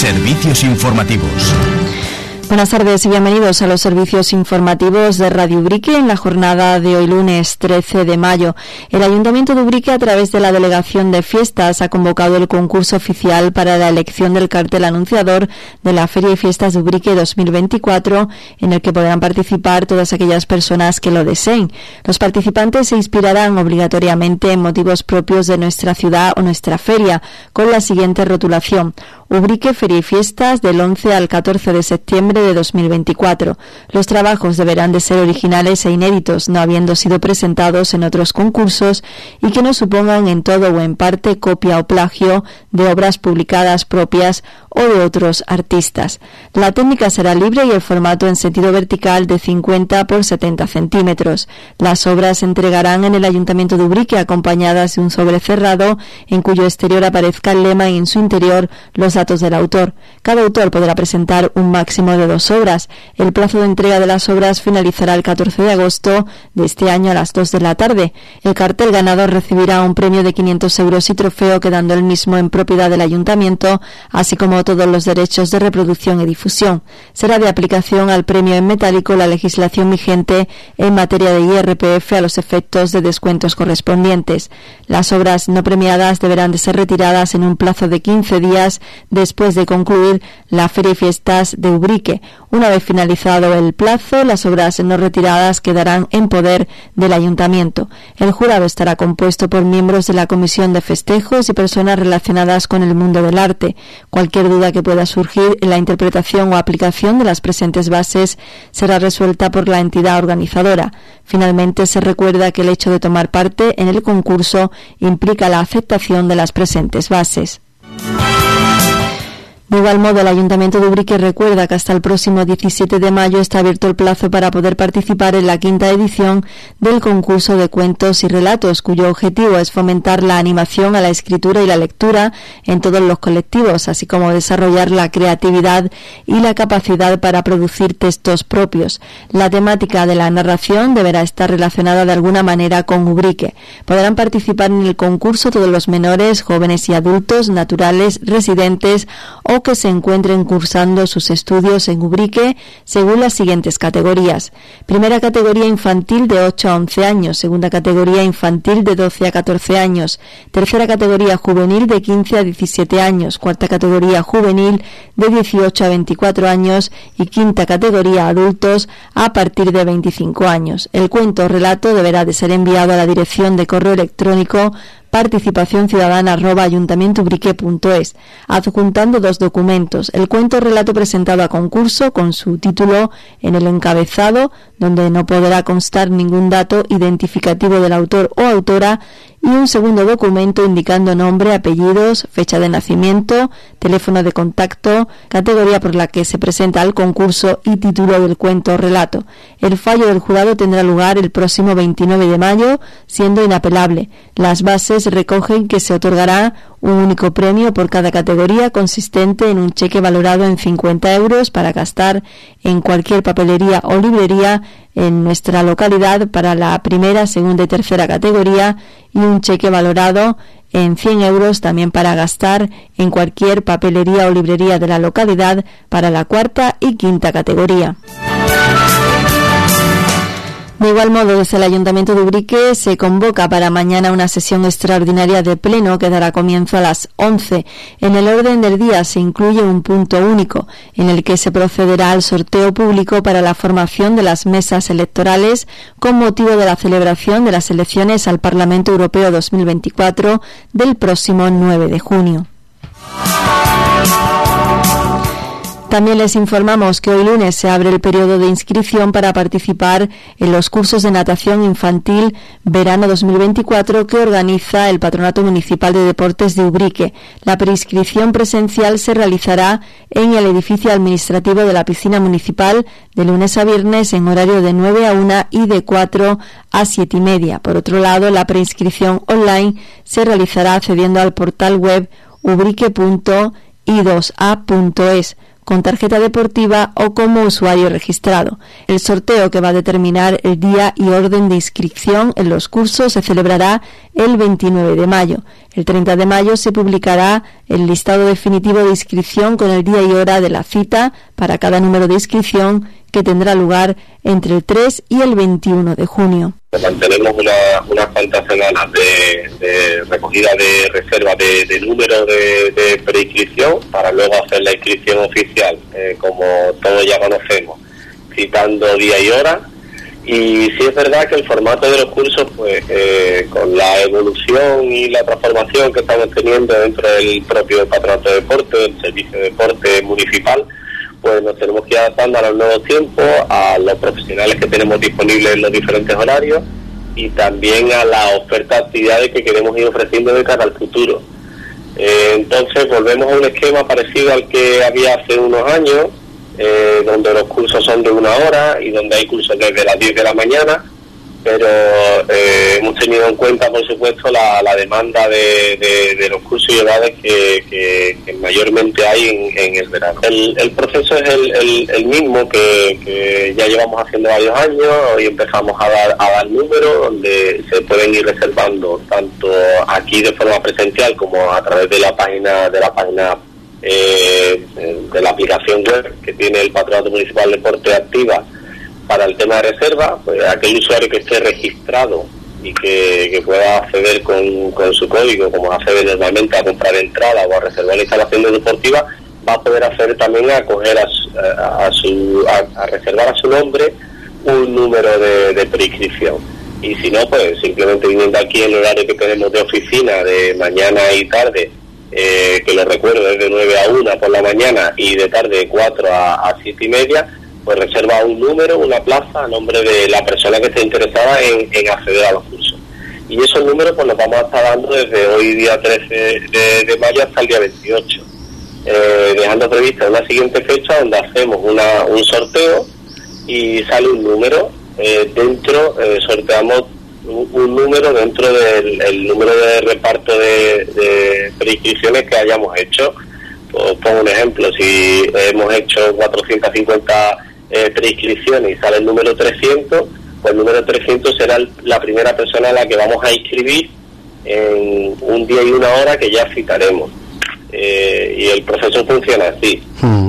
Servicios informativos. Buenas tardes y bienvenidos a los servicios informativos de Radio Ubrique en la jornada de hoy lunes 13 de mayo. El Ayuntamiento de Ubrique, a través de la Delegación de Fiestas, ha convocado el concurso oficial para la elección del cartel anunciador de la Feria y Fiestas de Ubrique 2024, en el que podrán participar todas aquellas personas que lo deseen. Los participantes se inspirarán obligatoriamente en motivos propios de nuestra ciudad o nuestra feria, con la siguiente rotulación: Ubrique, Feria y Fiestas, del 11 al 14 de septiembre de 2024. Los trabajos deberán de ser originales e inéditos, no habiendo sido presentados en otros concursos, y que no supongan en todo o en parte copia o plagio de obras publicadas propias o de otros artistas. La técnica será libre y el formato en sentido vertical de 50 por 70 centímetros. Las obras se entregarán en el Ayuntamiento de Ubrique acompañadas de un sobre cerrado en cuyo exterior aparezca el lema y en su interior los datos del autor. Cada autor podrá presentar un máximo de 2 obras. El plazo de entrega de las obras finalizará el 14 de agosto de este año a las 2 de la tarde. El cartel ganador recibirá un premio de 500 euros y trofeo, quedando el mismo en propiedad del Ayuntamiento, así como todos los derechos de reproducción y difusión. Será de aplicación al premio en metálico la legislación vigente en materia de IRPF a los efectos de descuentos correspondientes. Las obras no premiadas deberán de ser retiradas en un plazo de 15 días después de concluir la Feria y Fiestas de Ubrique. Una vez finalizado el plazo, las obras no retiradas quedarán en poder del Ayuntamiento. El jurado estará compuesto por miembros de la Comisión de Festejos y personas relacionadas con el mundo del arte. Cualquier duda que pueda surgir en la interpretación o aplicación de las presentes bases será resuelta por la entidad organizadora. Finalmente, se recuerda que el hecho de tomar parte en el concurso implica la aceptación de las presentes bases. De igual modo, el Ayuntamiento de Ubrique recuerda que hasta el próximo 17 de mayo está abierto el plazo para poder participar en la 5ª edición del concurso de cuentos y relatos, cuyo objetivo es fomentar la animación a la escritura y la lectura en todos los colectivos, así como desarrollar la creatividad y la capacidad para producir textos propios. La temática de la narración deberá estar relacionada de alguna manera con Ubrique. Podrán participar en el concurso todos los menores, jóvenes y adultos, naturales, residentes o que se encuentren cursando sus estudios en Ubrique, según las siguientes categorías. Primera categoría infantil de 8 a 11 años, segunda categoría infantil de 12 a 14 años, tercera categoría juvenil de 15 a 17 años, cuarta categoría juvenil de 18 a 24 años y quinta categoría adultos a partir de 25 años. El cuento o relato deberá de ser enviado a la dirección de correo electrónico participacionciudadana@ayuntamientoubrique.es, adjuntando 2 documentos: el cuento o relato presentado a concurso con su título en el encabezado, donde no podrá constar ningún dato identificativo del autor o autora, y un segundo documento indicando nombre, apellidos, fecha de nacimiento, teléfono de contacto, categoría por la que se presenta al concurso y título del cuento o relato. El fallo del jurado tendrá lugar el próximo 29 de mayo, siendo inapelable. Las bases recogen que se otorgará un único premio por cada categoría, consistente en un cheque valorado en 50 euros para gastar en cualquier papelería o librería en nuestra localidad para la primera, segunda y tercera categoría, y un cheque valorado en 100 euros también para gastar en cualquier papelería o librería de la localidad para la cuarta y quinta categoría. De igual modo, desde el Ayuntamiento de Ubrique se convoca para mañana una sesión extraordinaria de pleno que dará comienzo a las 11. En el orden del día se incluye un punto único, en el que se procederá al sorteo público para la formación de las mesas electorales con motivo de la celebración de las elecciones al Parlamento Europeo 2024 del próximo 9 de junio. También les informamos que hoy lunes se abre el periodo de inscripción para participar en los cursos de natación infantil verano 2024 que organiza el Patronato Municipal de Deportes de Ubrique. La preinscripción presencial se realizará en el edificio administrativo de la piscina municipal de lunes a viernes en horario de 9 a 1 y de 4 a 7 y media. Por otro lado, la preinscripción online se realizará accediendo al portal web ubrique.i2a.es. con tarjeta deportiva o como usuario registrado. El sorteo, que va a determinar el día y orden de inscripción en los cursos, se celebrará el 29 de mayo. El 30 de mayo se publicará el listado definitivo de inscripción con el día y hora de la cita para cada número de inscripción, que tendrá lugar entre el 3 y el 21 de junio. Mantenemos unas cuantas semanas de recogida de reserva de número de preinscripción para luego hacer la inscripción oficial, como todos ya conocemos, citando día y hora. Y sí es verdad que el formato de los cursos, pues con la evolución y la transformación que estamos teniendo dentro del propio Patronato de Deporte, del Servicio de Deporte Municipal, pues nos tenemos que ir adaptando a los nuevos tiempos, a los profesionales que tenemos disponibles en los diferentes horarios y también a la oferta de actividades que queremos ir ofreciendo de cara al futuro. Entonces volvemos a un esquema parecido al que había hace unos años, donde los cursos son de 1 hora y donde hay cursos desde las 10 de la mañana, pero hemos tenido en cuenta, por supuesto, la demanda de los cursos y edades que mayormente hay en el verano. El proceso es el mismo que ya llevamos haciendo varios años. Hoy empezamos a dar números donde se pueden ir reservando tanto aquí de forma presencial como a través de la página de la aplicación web que tiene el Patronato Municipal de Deporte activa. Para el tema de reserva, pues aquel usuario que esté registrado y que pueda acceder con su código, como accede normalmente a comprar entrada o a reservar la instalación deportiva, va a poder acceder también a coger a reservar a su nombre un número de preinscripción. Y si no, pues simplemente viniendo aquí en el horario que tenemos de oficina de mañana y tarde, que lo recuerdo es de 9 a 1 por la mañana y de tarde de 4 a 7 y media, pues reserva un número, una plaza a nombre de la persona que esté interesada en acceder a los cursos. Y esos números pues los vamos a estar dando desde hoy día 13 de mayo hasta el día 28, dejando prevista una siguiente fecha donde hacemos un sorteo y sale un número, sorteamos un número dentro del número de reparto de preinscripciones que hayamos hecho. Pues pongo un ejemplo, si hemos hecho 450 preinscripciones y sale el número 300, pues el número 300 será la primera persona a la que vamos a inscribir en un día y 1 hora que ya citaremos. Y el proceso funciona así.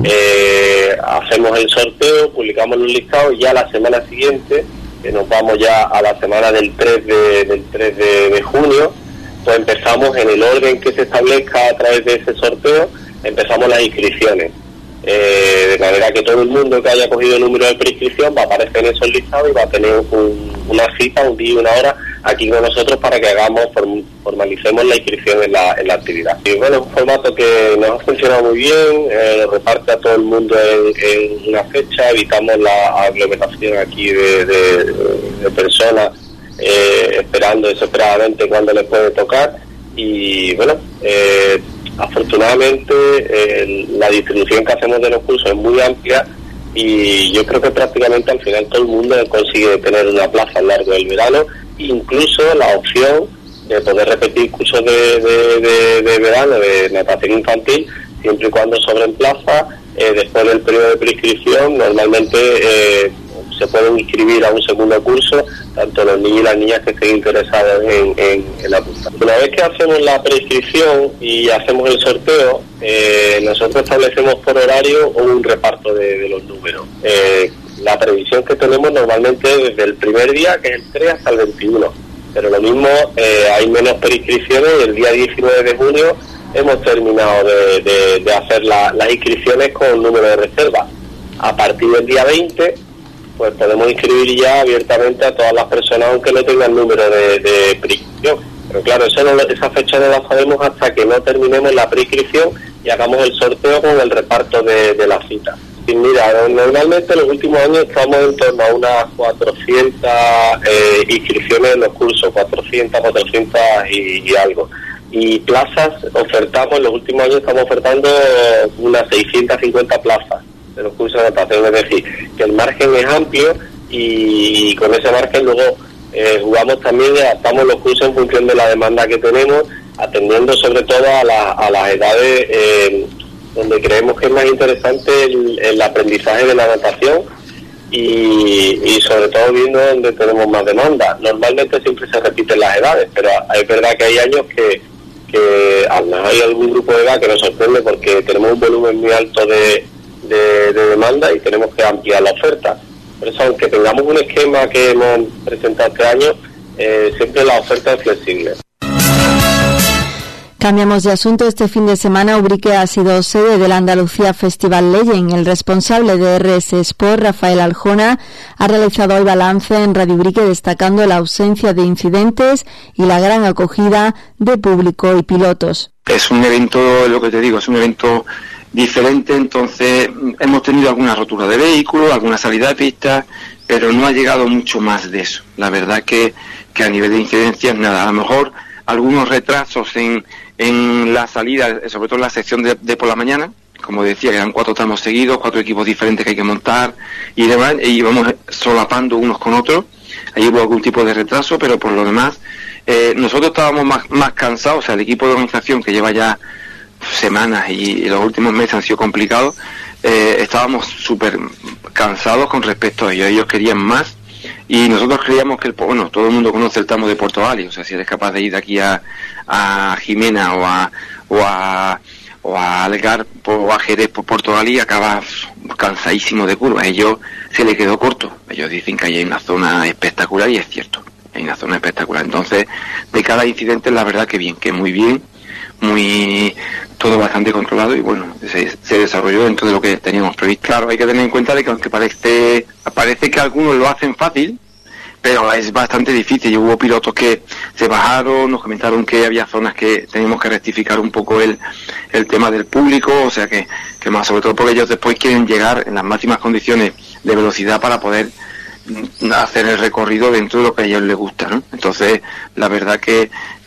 Hacemos el sorteo, publicamos los listados y ya la semana siguiente, que nos vamos ya a la semana del 3 de junio, pues empezamos en el orden que se establezca a través de ese sorteo, empezamos las inscripciones. De manera que todo el mundo que haya cogido el número de preinscripción va a aparecer en esos listados y va a tener una cita, un día y 1 hora aquí con nosotros para que formalicemos la inscripción en la actividad. Y bueno, es un formato que nos ha funcionado muy bien, reparte a todo el mundo en una fecha, evitamos la aglomeración aquí de personas esperando desesperadamente cuándo les puede tocar. Y bueno, afortunadamente la distribución que hacemos de los cursos es muy amplia y yo creo que prácticamente al final todo el mundo consigue tener una plaza a lo largo del verano, incluso la opción de poder repetir cursos de verano de natación infantil siempre y cuando sobren plazas. Después del periodo de preinscripción normalmente se pueden inscribir a un segundo curso tanto los niños y las niñas que estén interesados en la punta. Una vez que hacemos la preinscripción y hacemos el sorteo, nosotros establecemos por horario un reparto de los números. La previsión que tenemos normalmente es desde el primer día, que es el 3, hasta el 21. Pero lo mismo, hay menos preinscripciones y el día 19 de junio hemos terminado de hacer las inscripciones con número de reserva. A partir del día 20, pues podemos inscribir ya abiertamente a todas las personas aunque no tengan número de preinscripción. Pero claro, esa fecha no la sabemos hasta que no terminemos la preinscripción y hagamos el sorteo con el reparto de la cita. Y mira, normalmente en los últimos años estamos en torno a unas 400 inscripciones en los cursos, 400 y algo. Y plazas ofertamos, en los últimos años estamos ofertando unas 650 plazas de los cursos de natación, es decir, que el margen es amplio y con ese margen luego jugamos también y adaptamos los cursos en función de la demanda que tenemos, atendiendo sobre todo a las edades donde creemos que es más interesante el aprendizaje de la natación y sobre todo viendo donde tenemos más demanda. Normalmente siempre se repiten las edades, pero es verdad que hay años que a lo mejor hay algún grupo de edad que nos sorprende porque tenemos un volumen muy alto de demanda y tenemos que ampliar la oferta. Por eso, aunque tengamos un esquema que hemos presentado este año, siempre la oferta es flexible. Cambiamos de asunto. Este fin de semana Ubrique ha sido sede del Andalucía Festival Legend. El responsable de RS Sport, Rafael Aljona, ha realizado hoy balance en Radio Ubrique destacando la ausencia de incidentes y la gran acogida de público y pilotos. Es un evento, lo que te digo, es un evento diferente, entonces hemos tenido alguna rotura de vehículos, alguna salida de pista, pero no ha llegado mucho más de eso. La verdad que a nivel de incidencias nada, a lo mejor algunos retrasos en la salida, sobre todo en la sección de por la mañana, como decía, que eran 4 tramos seguidos, 4 equipos diferentes que hay que montar y demás, y íbamos solapando unos con otros. Ahí hubo algún tipo de retraso, pero por lo demás, nosotros estábamos más cansados, o sea, el equipo de organización que lleva ya semanas y los últimos meses han sido complicados, estábamos súper cansados con respecto a ellos. Ellos querían más y nosotros creíamos que todo el mundo conoce el tramo de Puerto Vali, o sea, si eres capaz de ir de aquí a Jimena o a Algar o a Jerez por Puerto Vali, acabas cansadísimo de curvas. A ellos se le quedó corto. Ellos dicen que hay una zona espectacular y es cierto, hay una zona espectacular. Entonces, de cada incidente la verdad que bien, que muy bien, todo bastante controlado y bueno, se desarrolló dentro de lo que teníamos previsto. Claro, hay que tener en cuenta de que aunque parece que algunos lo hacen fácil, pero es bastante difícil. Y hubo pilotos que se bajaron, nos comentaron que había zonas que teníamos que rectificar un poco el tema del público, o sea que más sobre todo porque ellos después quieren llegar en las máximas condiciones de velocidad para poder hacer el recorrido dentro de lo que a ellos les gusta, ¿no? Entonces, la verdad que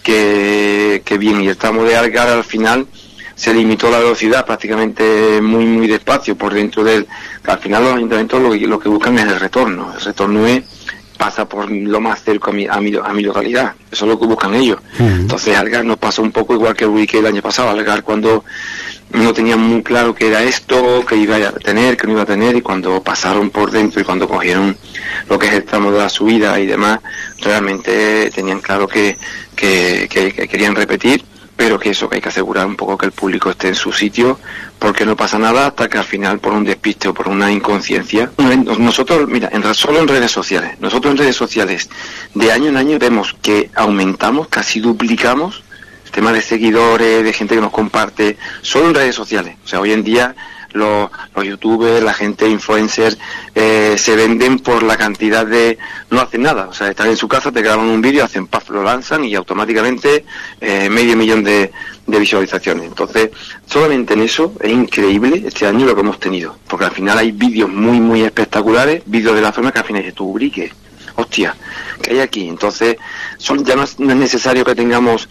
bien, y el tramo de Algar al final se limitó la velocidad prácticamente muy despacio por dentro del... Al final los ayuntamientos lo que buscan es el retorno pasa por lo más cerca a mi localidad, eso es lo que buscan ellos. Entonces Algar nos pasó un poco igual que Ubrique el año pasado. Algar, cuando no tenían muy claro qué era esto, qué iba a tener, qué no iba a tener, y cuando pasaron por dentro y cuando cogieron lo que es el tramo de la subida y demás, realmente tenían claro que querían repetir, pero que hay que asegurar un poco que el público esté en su sitio, porque no pasa nada hasta que al final, por un despiste o por una inconsciencia, nosotros, mira, solo en redes sociales, de año en año vemos que aumentamos, casi duplicamos el tema de seguidores, de gente que nos comparte, solo en redes sociales. O sea, hoy en día los youtubers, la gente influencer, se venden por la cantidad de... No hacen nada, o sea, están en su casa, te graban un vídeo, hacen paf, lo lanzan y automáticamente 500.000 de visualizaciones. Entonces, solamente en eso es increíble este año lo que hemos tenido, porque al final hay vídeos muy espectaculares, vídeos de la zona que al final dices tú, Ubrique, hostia, ¿qué hay aquí? Entonces, ya no es necesario que tengamos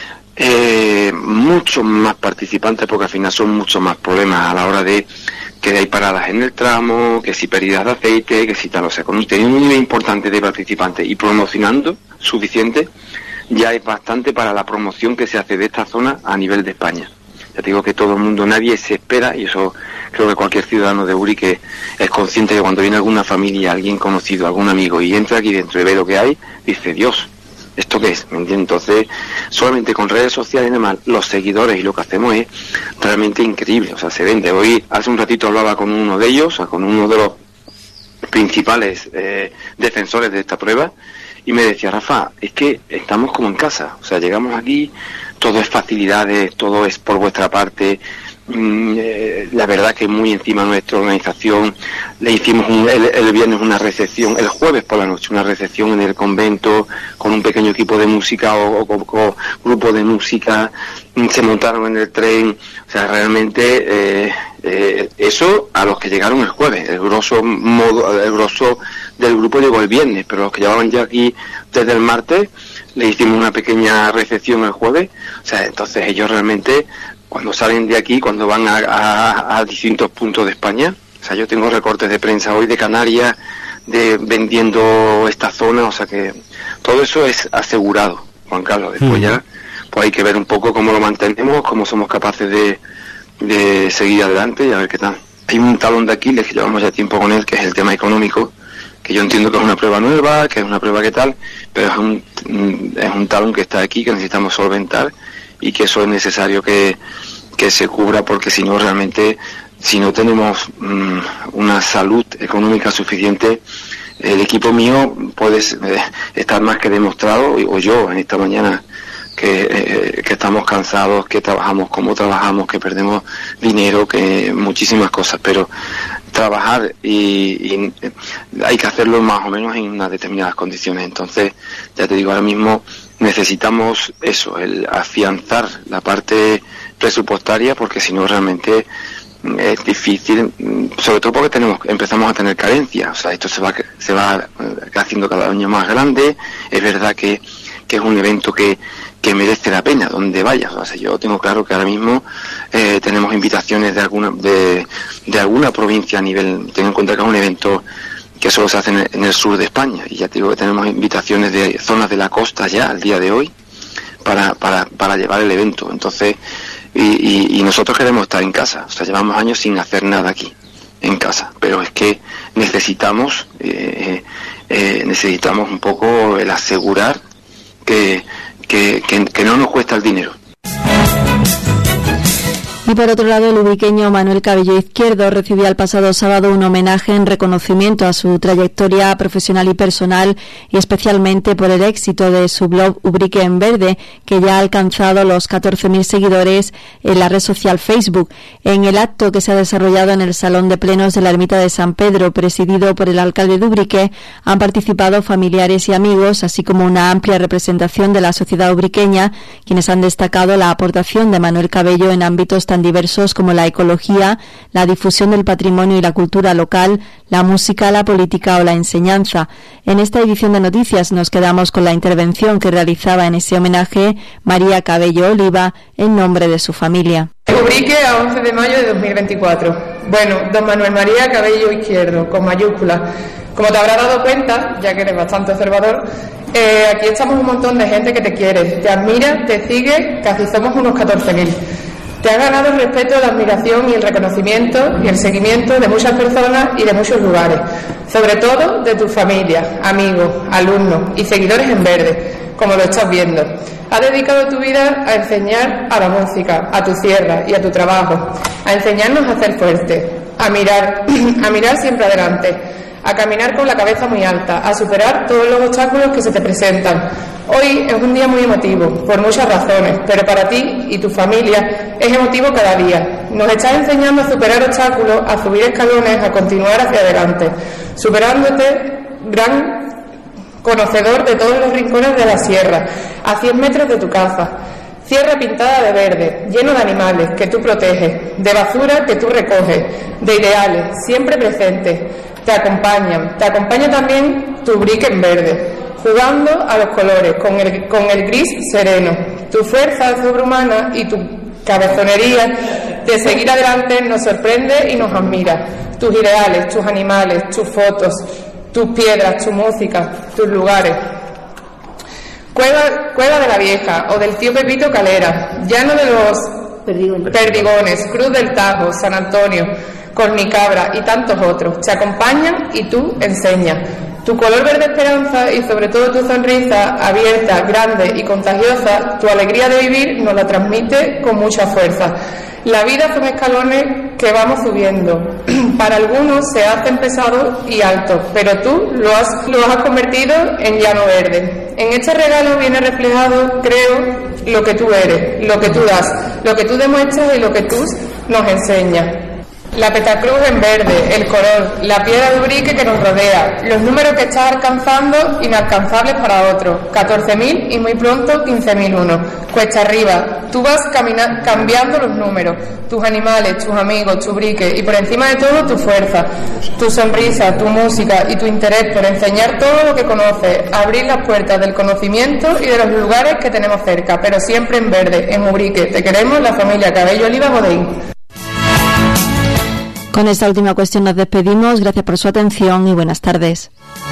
muchos más participantes, porque al final son muchos más problemas a la hora de que hay paradas en el tramo, que si pérdidas de aceite, que si tal, o sea, con un nivel importante de participantes y promocionando suficiente, ya es bastante para la promoción que se hace de esta zona a nivel de España. Ya te digo que todo el mundo, nadie se espera, y eso creo que cualquier ciudadano de Ubrique es consciente que cuando viene alguna familia, alguien conocido, algún amigo y entra aquí dentro y ve lo que hay, dice, Dios, ¿esto qué es? ¿Me entiendes? Entonces, solamente con redes sociales y demás, los seguidores y lo que hacemos es realmente increíble. O sea, se vende. Hoy, hace un ratito hablaba con uno de ellos, o sea, con uno de los principales defensores de esta prueba, y me decía, Rafa, es que estamos como en casa. O sea, llegamos aquí, todo es facilidades, todo es por vuestra parte. La verdad que muy encima de nuestra organización. Le hicimos el viernes una recepción, el jueves por la noche una recepción en el convento con un pequeño equipo de música o grupo de música, se montaron en el tren, o sea, realmente eso a los que llegaron el jueves. El grosso del grupo llegó el viernes, pero los que llevaban ya aquí desde el martes le hicimos una pequeña recepción el jueves. O sea, entonces ellos realmente, cuando salen de aquí, cuando van a distintos puntos de España, o sea, yo tengo recortes de prensa hoy de Canarias, vendiendo esta zona, o sea que todo eso es asegurado, Juan Carlos. Después ya, pues hay que ver un poco cómo lo mantenemos, cómo somos capaces de de seguir adelante y a ver qué tal. Hay un talón de Aquiles que llevamos ya tiempo con él, que es el tema económico, que yo entiendo que es una prueba nueva, que es una prueba que tal, pero es un talón que está aquí, que necesitamos solventar, y que eso es necesario que se cubra, porque si no, realmente, si no tenemos una salud económica suficiente, el equipo mío puede estar más que demostrado, o yo en esta mañana, que estamos cansados, que trabajamos como trabajamos, que perdemos dinero, que muchísimas cosas, pero trabajar y hay que hacerlo más o menos en unas determinadas condiciones. Entonces, ya te digo, ahora mismo necesitamos eso, el afianzar la parte presupuestaria, porque si no realmente es difícil, sobre todo porque empezamos a tener carencias. O sea, esto se va haciendo cada año más grande. Es verdad que es un evento que merece la pena donde vayas. O sea, yo tengo claro que ahora mismo tenemos invitaciones de alguna provincia a nivel, ten en cuenta que es un evento que solo se hace en el sur de España, y ya te digo que tenemos invitaciones de zonas de la costa ya al día de hoy para llevar el evento. Entonces, y nosotros queremos estar en casa. O sea, llevamos años sin hacer nada aquí en casa, pero es que necesitamos un poco el asegurar que no nos cuesta el dinero. Y por otro lado, el ubriqueño Manuel Cabello Izquierdo recibió el pasado sábado un homenaje en reconocimiento a su trayectoria profesional y personal, y especialmente por el éxito de su blog Ubrique en Verde, que ya ha alcanzado los 14.000 seguidores en la red social Facebook. En el acto que se ha desarrollado en el Salón de Plenos de la Ermita de San Pedro, presidido por el alcalde de Ubrique, han participado familiares y amigos, así como una amplia representación de la sociedad ubriqueña, quienes han destacado la aportación de Manuel Cabello en ámbitos tan diversos como la ecología, la difusión del patrimonio y la cultura local, la música, la política o la enseñanza. En esta edición de Noticias nos quedamos con la intervención que realizaba en ese homenaje María Cabello Oliva en nombre de su familia. Ubrique a 11 de mayo de 2024. Bueno, don Manuel María Cabello Izquierdo, con mayúscula. Como te habrás dado cuenta, ya que eres bastante observador, aquí estamos un montón de gente que te quiere, te admira, te sigue, casi somos unos 14.000. Te ha ganado el respeto, la admiración y el reconocimiento y el seguimiento de muchas personas y de muchos lugares, sobre todo de tu familia, amigos, alumnos y seguidores en verde, como lo estás viendo. Has dedicado tu vida a enseñar a la música, a tu tierra y a tu trabajo, a enseñarnos a ser fuertes, a mirar siempre adelante, a caminar con la cabeza muy alta, a superar todos los obstáculos que se te presentan. Hoy es un día muy emotivo, por muchas razones, pero para ti y tu familia es emotivo cada día. Nos estás enseñando a superar obstáculos, a subir escalones, a continuar hacia adelante, superándote, gran conocedor de todos los rincones de la sierra, a 100 metros de tu casa. Sierra pintada de verde, lleno de animales que tú proteges, de basura que tú recoges, de ideales, siempre presentes. Te acompaña también tu Ubrique en verde, jugando a los colores, con el gris sereno. Tu fuerza sobrehumana y tu cabezonería de seguir adelante nos sorprende y nos admira. Tus ideales, tus animales, tus fotos, tus piedras, tu música, tus lugares. Cueva de la Vieja o del tío Pepito Calera, llano de los Perdigones, Cruz del Tajo, San Antonio, Cornicabra y tantos otros. Te acompañan y tú enseñas. Tu color verde esperanza y sobre todo tu sonrisa abierta, grande y contagiosa, tu alegría de vivir nos la transmite con mucha fuerza. La vida son escalones que vamos subiendo. Para algunos se hacen pesados y altos, pero tú lo has convertido en llano verde. En este regalo viene reflejado, creo, lo que tú eres, lo que tú das, lo que tú demuestras y lo que tú nos enseñas. La Petacruz en verde, el color, la piedra de Ubrique que nos rodea, los números que estás alcanzando inalcanzables para otros, 14.000 y muy pronto 15.001. Cuesta arriba, tú vas cambiando los números, tus animales, tus amigos, tu Ubrique y por encima de todo tu fuerza, tu sonrisa, tu música y tu interés por enseñar todo lo que conoces, abrir las puertas del conocimiento y de los lugares que tenemos cerca, pero siempre en verde, en Ubrique. Te queremos, la familia Cabello Oliva Bodeín. Con esta última cuestión nos despedimos. Gracias por su atención y buenas tardes.